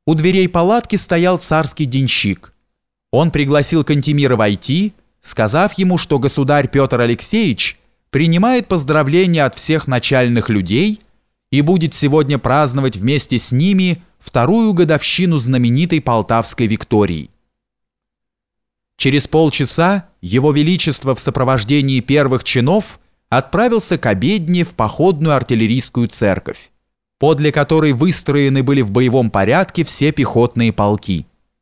У дверей палатки стоял царский денщик. Он пригласил Кантемира войти, сказав ему, что государь Петр Алексеевич принимает поздравления от всех начальных людей и будет сегодня праздновать вместе с ними вторую годовщину знаменитой Полтавской Виктории. Через полчаса Его Величество в сопровождении первых чинов отправился к обедне в походную артиллерийскую церковь, подле которой выстроены были в боевом порядке все пехотные полки.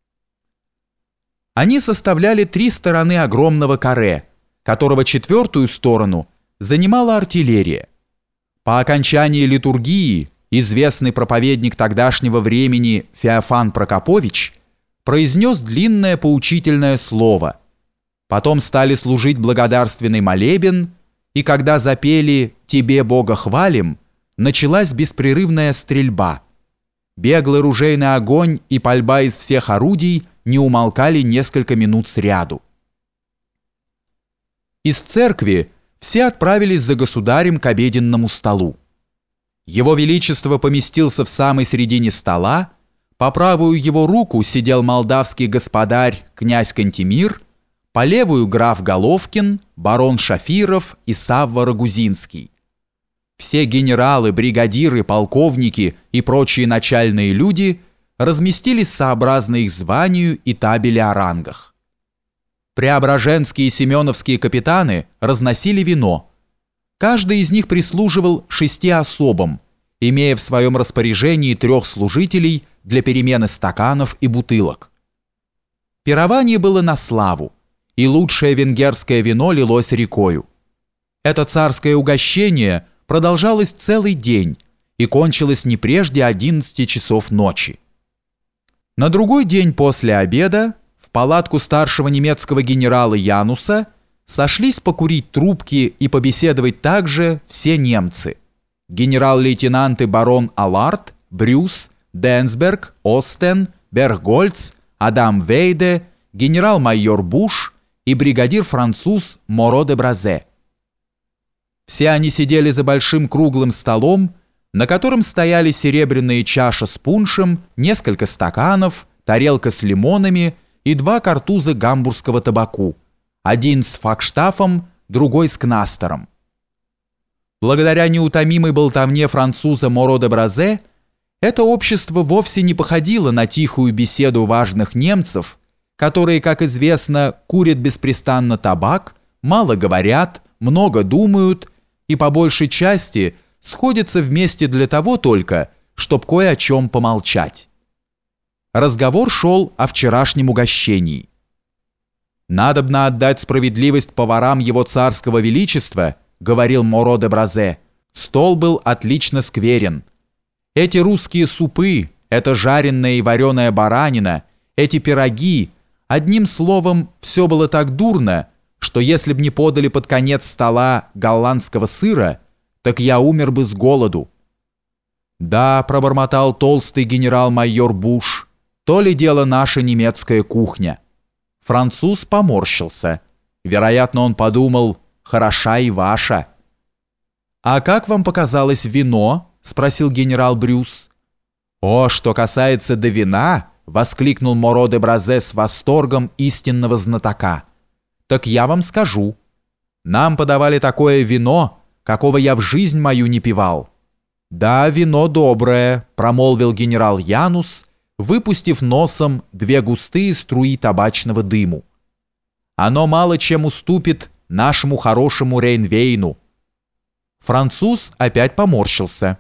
Они составляли три стороны огромного каре, которого четвертую сторону занимала артиллерия. По окончании литургии известный проповедник тогдашнего времени Феофан Прокопович произнес длинное поучительное слово. Потом стали служить благодарственный молебен, и когда запели «Тебе, Бога, хвалим», началась беспрерывная стрельба. Беглый ружейный огонь и пальба из всех орудий не умолкали несколько минут сряду. Из церкви все отправились за государем к обеденному столу. Его Величество поместился в самой середине стола, по правую его руку сидел молдавский господарь князь Кантемир, по левую граф Головкин, барон Шафиров и Савва Рагузинский. Все генералы, бригадиры, полковники и прочие начальные люди разместились сообразно их званию и табели о рангах. Преображенские и семеновские капитаны разносили вино. Каждый из них прислуживал 6 особам, имея в своем распоряжении 3 служителей для перемены стаканов и бутылок. Пирование было на славу, и лучшее венгерское вино лилось рекою. Это царское угощение продолжалось целый день и кончилось не прежде 11 часов ночи. На другой день после обеда в палатку старшего немецкого генерала Януса сошлись покурить трубки и побеседовать также все немцы: генерал-лейтенанты барон Аларт, Брюс, Денсберг, Остен, Берггольц, Адам Вейде, генерал-майор Буш и бригадир-француз Моро де Бразе. Все они сидели за большим круглым столом, на котором стояли серебряные чаша с пуншем, несколько стаканов, тарелка с лимонами и 2 картуза гамбургского табаку, один с фагштафом, другой с кнастером. Благодаря неутомимой болтовне француза Моро де Бразе это общество вовсе не походило на тихую беседу важных немцев, которые, как известно, курят беспрестанно табак, мало говорят, много думают и по большей части сходятся вместе для того только, чтобы кое о чем помолчать. Разговор шел о вчерашнем угощении. «Надобно отдать справедливость поварам его царского величества», говорил Моро де Бразе. «Стол был отлично скверен. Эти русские супы, эта жареная и вареная баранина, эти пироги, одним словом, все было так дурно, что если б не подали под конец стола голландского сыра, так я умер бы с голоду». «Да», — пробормотал толстый генерал-майор Буш, «то ли дело наша немецкая кухня». Француз поморщился. Вероятно, он подумал: «Хороша и ваша». «А как вам показалось вино?» — спросил генерал Брюс. «О, что касается до вина», — воскликнул Моро де Бразе с восторгом истинного знатока, «так я вам скажу. Нам подавали такое вино, какого я в жизнь мою не пивал». «Да, вино доброе», — промолвил генерал Янус, выпустив носом 2 густые струи табачного дыму. «Оно мало чем уступит нашему хорошему Рейнвейну». Француз опять поморщился.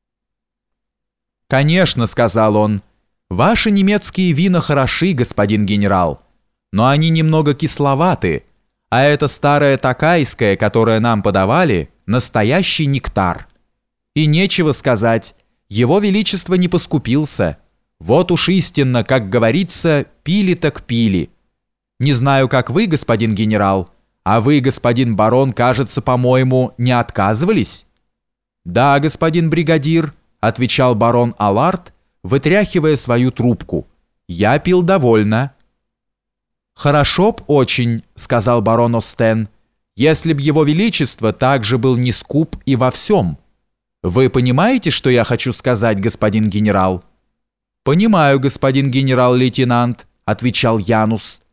«Конечно», — сказал он, — «ваши немецкие вина хороши, господин генерал, но они немного кисловаты, а это старое токайское, которое нам подавали, настоящий нектар. И нечего сказать, его величество не поскупился. Вот уж истинно, как говорится, пили так пили. Не знаю, как вы, господин генерал, а вы, господин барон, кажется, по-моему, не отказывались?» «Да, господин бригадир», — отвечал барон Аларт, вытряхивая свою трубку. «Я пил довольно». «Хорошо б очень», — сказал барон Остен, «если б его величество также был не скуп и во всем. Вы понимаете, что я хочу сказать, господин генерал?» «Понимаю, господин генерал-лейтенант», — отвечал Янус.